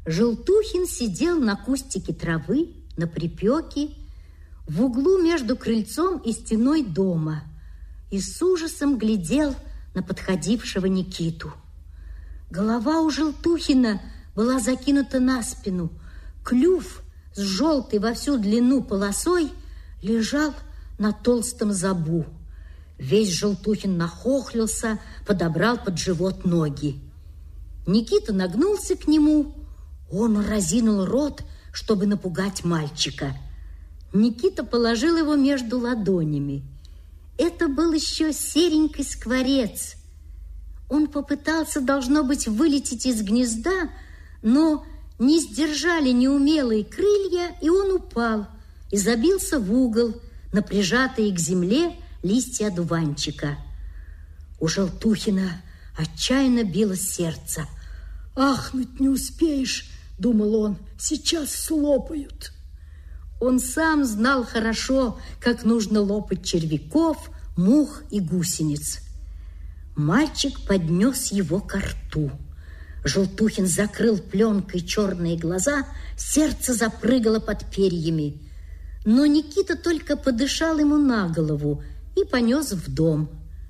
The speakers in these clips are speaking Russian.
Желтухин сидел на кустике травы, на припеке, в углу между крыльцом и стеной дома и с ужасом глядел на подходившего Никиту. Голова у Желтухина была закинута на спину, клюв с желтой во всю длину полосой лежал на толстом зобу. Весь Желтухин нахохлился, подобрал под живот ноги. Никита нагнулся к нему, он разинул рот, чтобы напугать мальчика. Никита положил его между ладонями. Это был еще серенький скворец. Он попытался, должно быть, вылететь из гнезда, но не сдержали неумелые крылья, и он упал и забился в угол на прижатые к земле листья одуванчика. У Желтухина отчаянно билось сердце. «Ахнуть не успеешь», — думал он, — «сейчас слопают». Он сам знал хорошо, как нужно лопать червяков, мух и гусениц. Мальчик поднес его ко рту. Желтухин закрыл пленкой черные глаза, сердце запрыгало под перьями. Но Никита только подышал ему на голову и понес в дом.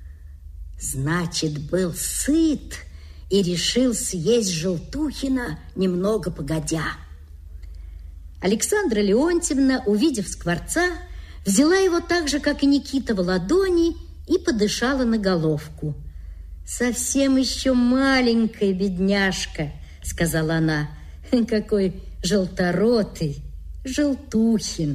Значит, был сыт и решил съесть Желтухина немного погодя. Александра Леонтьевна, увидев скворца, взяла его так же, как и Никита, в ладони и подышала на головку. «Совсем еще маленькая бедняжка», — сказала она. «Какой желторотый Желтухин».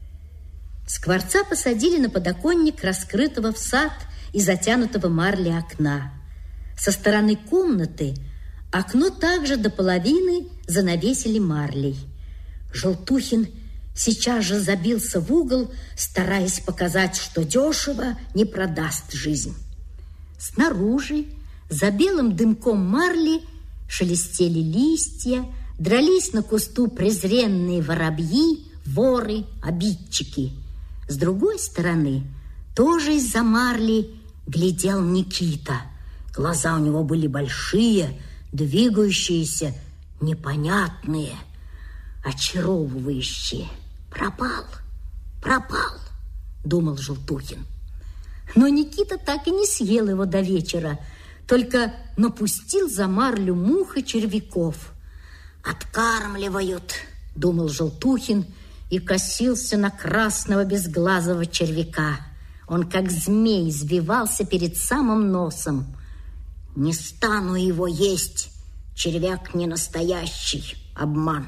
Скворца посадили на подоконник раскрытого в сад и затянутого марлей окна. Со стороны комнаты окно также до половины занавесили марлей. Желтухин сейчас же забился в угол, стараясь показать, что дешево не продаст жизнь. Снаружи, за белым дымком марли, шелестели листья, дрались на кусту презренные воробьи, воры, обидчики. С другой стороны, тоже из-за марли, глядел Никита. Глаза у него были большие, двигающиеся, непонятные, очаровывающие. «Пропал, пропал», — думал Желтухин. Но Никита так и не съел его до вечера, только напустил за марлю мух и червяков. «Откармливают», — думал Желтухин и косился на красного безглазого червяка. Он, как змей, извивался перед самым носом. «Не стану его есть, червяк не настоящий, обман».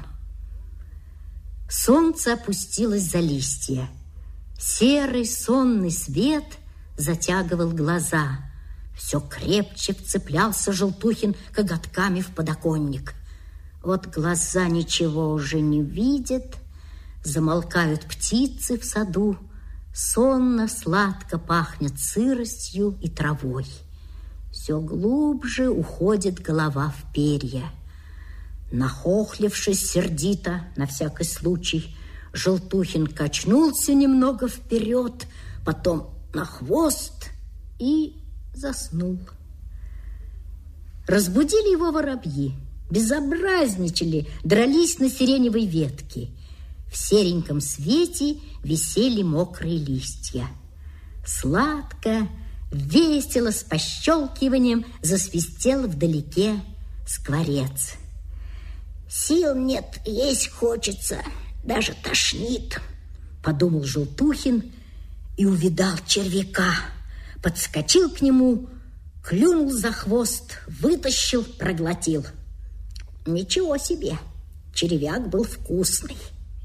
Солнце опустилось за листья. Серый сонный свет затягивал глаза. Все крепче вцеплялся Желтухин коготками в подоконник. Вот глаза ничего уже не видят, замолкают птицы в саду, сонно, сладко пахнет сыростью и травой. Все глубже уходит голова в перья. Нахохлившись сердито, на всякий случай, Желтухин качнулся немного вперед, потом на хвост и заснул. Разбудили его воробьи, безобразничали, дрались на сиреневой ветке. В сереньком свете висели мокрые листья. Сладко, весело, с пощелкиванием засвистел вдалеке скворец. «Сил нет, есть хочется, даже тошнит», — подумал Желтухин и увидал червяка. Подскочил к нему, клюнул за хвост, вытащил, проглотил. Ничего себе, червяк был вкусный.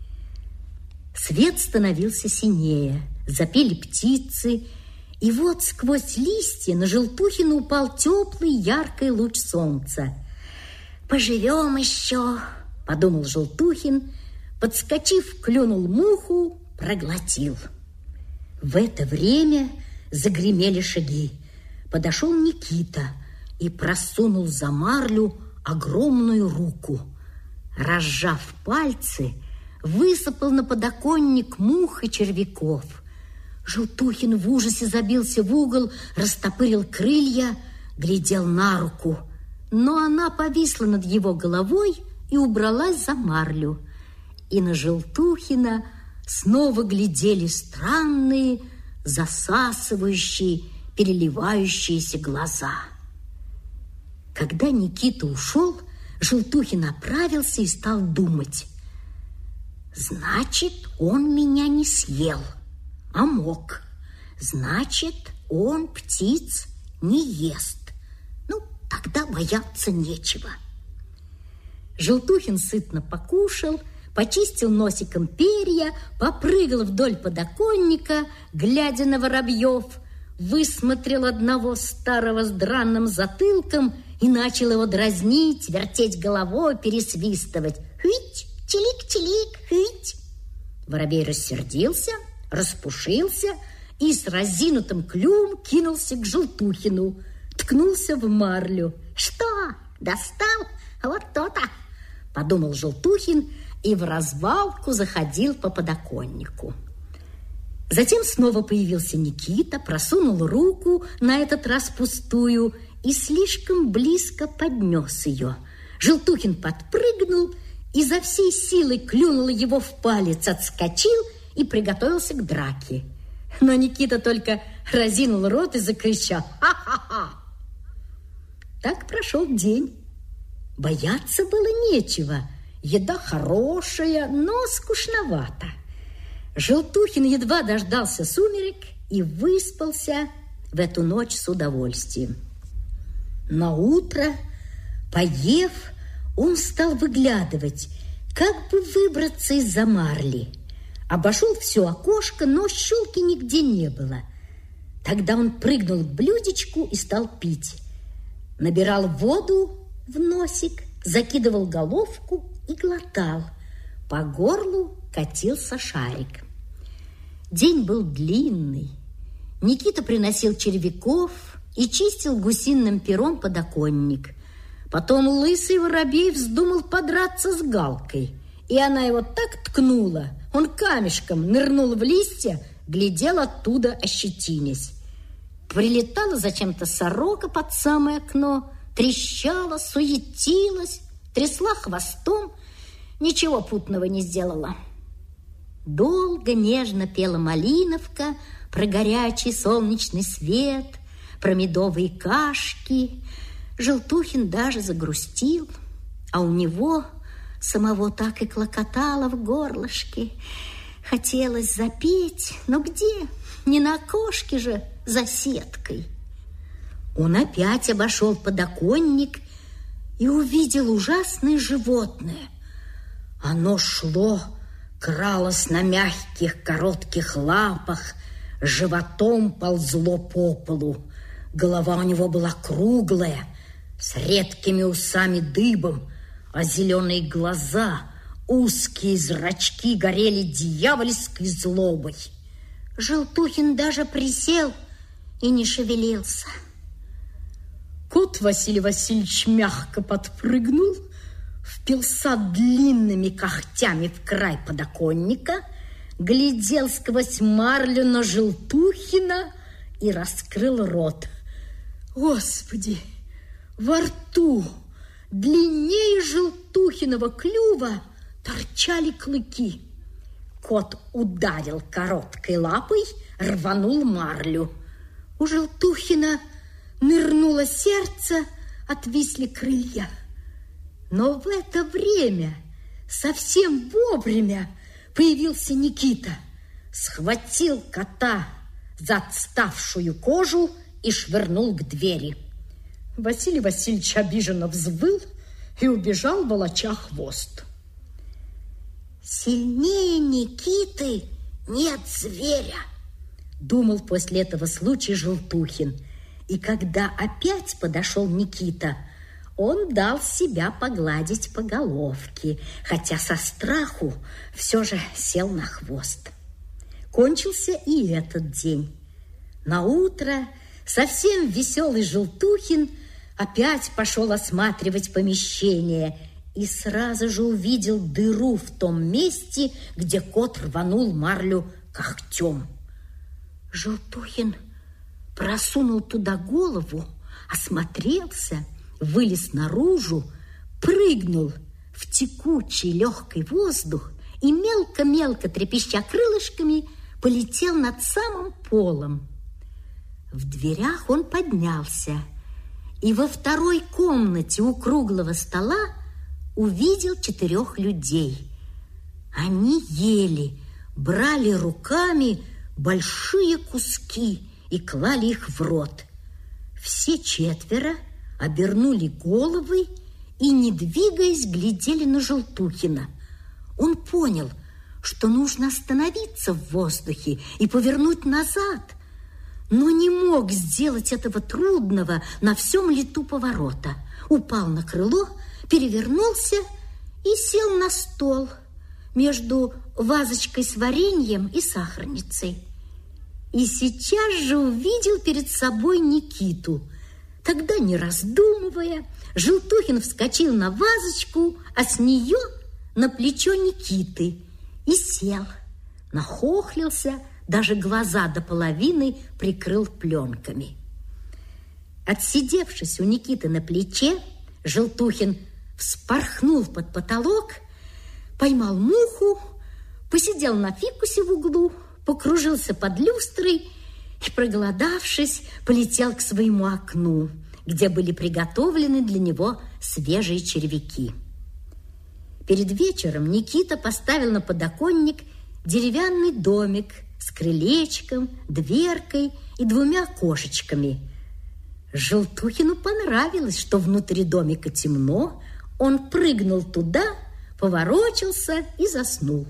Свет становился синее, запели птицы, и вот сквозь листья на Желтухина упал теплый, яркий луч солнца. «Поживем еще», — подумал Желтухин, подскочив, клюнул муху, проглотил. В это время загремели шаги. Подошел Никита и просунул за марлю огромную руку. Разжав пальцы, высыпал на подоконник мух и червяков. Желтухин в ужасе забился в угол, растопырил крылья, глядел на руку. Но она повисла над его головой и убралась за марлю. И на Желтухина снова глядели странные, засасывающие, переливающиеся глаза. Когда Никита ушел, Желтухин оправился и стал думать. Значит, он меня не съел, а мог. Значит, он птиц не ест. Ну, тогда бояться нечего. Желтухин сытно покушал, почистил носиком перья, попрыгал вдоль подоконника, глядя на воробьев, высмотрел одного старого с драным затылком и начал его дразнить, вертеть головой, пересвистывать. «Хыть! Чилик-чилик! Хыть!» Воробей рассердился, распушился и с разинутым клювом кинулся к Желтухину, ткнулся в марлю. «Что, достал? Вот то-то!» – подумал Желтухин и в развалку заходил по подоконнику. Затем снова появился Никита, просунул руку, на этот раз пустую, и слишком близко поднес ее. Желтухин подпрыгнул, изо всей силы клюнул его в палец, отскочил и приготовился к драке. Но Никита только разинул рот и закричал: «Ха-ха-ха!» Так прошел день. Бояться было нечего. Еда хорошая, но скучновато. Желтухин едва дождался сумерек и выспался в эту ночь с удовольствием. Наутро, поев, он стал выглядывать, как бы выбраться из-за марли. Обошел все окошко, но щелки нигде не было. Тогда он прыгнул к блюдечку и стал пить. Набирал воду в носик, закидывал головку и глотал. По горлу катился шарик. День был длинный. Никита приносил червяков и чистил гусиным пером подоконник. Потом лысый воробей вздумал подраться с Галкой, и она его так ткнула, он камешком нырнул в листья, глядел оттуда, ощетинясь. Прилетала зачем-то сорока под самое окно, трещала, суетилась, трясла хвостом, ничего путного не сделала. Долго нежно пела малиновка про горячий солнечный свет, про медовые кашки. Желтухин даже загрустил, а у него самого так и клокотало в горлышке. Хотелось запеть, но где? Не на окошке же, за сеткой. Он опять обошел подоконник и увидел ужасное животное. Оно шло, кралось на мягких коротких лапах, животом ползло по полу. Голова у него была круглая, с редкими усами дыбом, а зеленые глаза, узкие зрачки горели дьявольской злобой. Желтухин даже присел и не шевелился. Кот Василий Васильевич мягко подпрыгнул, впился длинными когтями в край подоконника, глядел сквозь марлю на Желтухина и раскрыл рот. Господи! Во рту, длиннее Желтухинова клюва, торчали клыки. Кот ударил короткой лапой, рванул марлю. У Желтухина нырнуло сердце, отвисли крылья. Но в это время, совсем вовремя, появился Никита, схватил кота за отставшую кожу и швырнул к двери. Василий Васильевич обиженно взвыл и убежал, волоча хвост. «Сильнее Никиты нет зверя», — думал после этого случая Желтухин. И когда опять подошел Никита, он дал себя погладить по головке, хотя со страху все же сел на хвост. Кончился и этот день. Наутро совсем веселый Желтухин опять пошел осматривать помещение и сразу же увидел дыру в том месте, где кот рванул марлю когтем. Желтухин просунул туда голову, осмотрелся, вылез наружу, прыгнул в текучий легкий воздух и, мелко-мелко трепеща крылышками, полетел над самым полом. В дверях он поднялся и во второй комнате у круглого стола увидел 4 людей. Они ели, брали руками большие куски и клали их в рот. Все 4 обернули головы и, не двигаясь, глядели на Желтухина. Он понял, что нужно остановиться в воздухе и повернуть назад, но не мог сделать этого трудного на всем лету поворота. Упал на крыло, перевернулся и сел на стол между вазочкой с вареньем и сахарницей. И сейчас же увидел перед собой Никиту. Тогда, не раздумывая, Желтухин вскочил на вазочку, а с нее на плечо Никиты и сел, нахохлился, даже глаза до половины прикрыл пленками. Отсидевшись у Никиты на плече, Желтухин вспорхнул под потолок, поймал муху, посидел на фикусе в углу, покружился под люстрой и, проголодавшись, полетел к своему окну, где были приготовлены для него свежие червяки. Перед вечером Никита поставил на подоконник деревянный домик с крылечком, дверкой и 2 окошечками. Желтухину понравилось, что внутри домика темно. Он прыгнул туда, поворочился и заснул.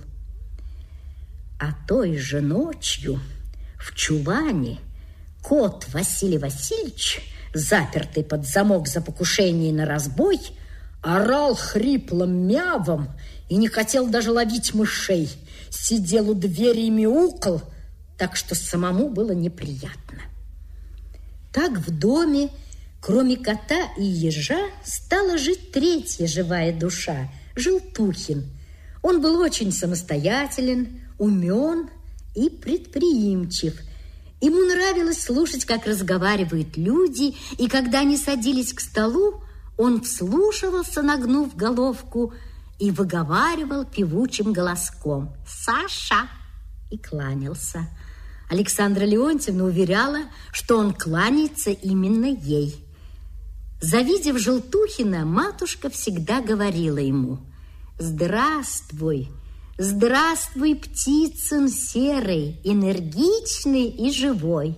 А той же ночью в чулане кот Василий Васильевич, запертый под замок за покушение на разбой, орал хриплым мявом и не хотел даже ловить мышей. Сидел у двери и мяукал, так что самому было неприятно. Так в доме, кроме кота и ежа, стала жить 3-я живая душа – Желтухин. Он был очень самостоятелен, умен и предприимчив. Ему нравилось слушать, как разговаривают люди, и когда они садились к столу, он вслушивался, нагнув головку, и выговаривал певучим голоском «Саша!» и кланялся. Александра Леонтьевна уверяла, что он кланяется именно ей. Завидев Желтухина, матушка всегда говорила ему: «Здравствуй, здравствуй, птицын серый, энергичный и живой».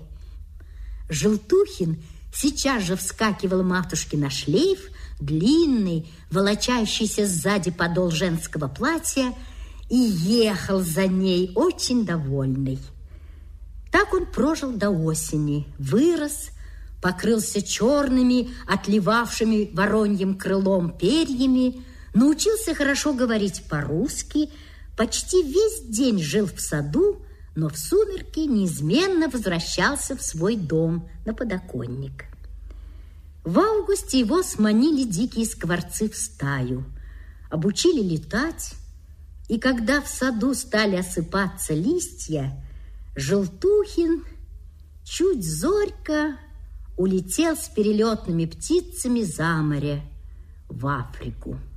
Желтухин сейчас же вскакивал матушке на шлейф, длинный, волочащийся сзади подол женского платья, и ехал за ней очень довольный. Так он прожил до осени, вырос, покрылся черными, отливавшими вороньим крылом перьями, научился хорошо говорить по-русски, почти весь день жил в саду, но в сумерки неизменно возвращался в свой дом на подоконник. В августе его сманили дикие скворцы в стаю, обучили летать, и когда в саду стали осыпаться листья, Желтухин чуть зорько улетел с перелетными птицами за море в Африку.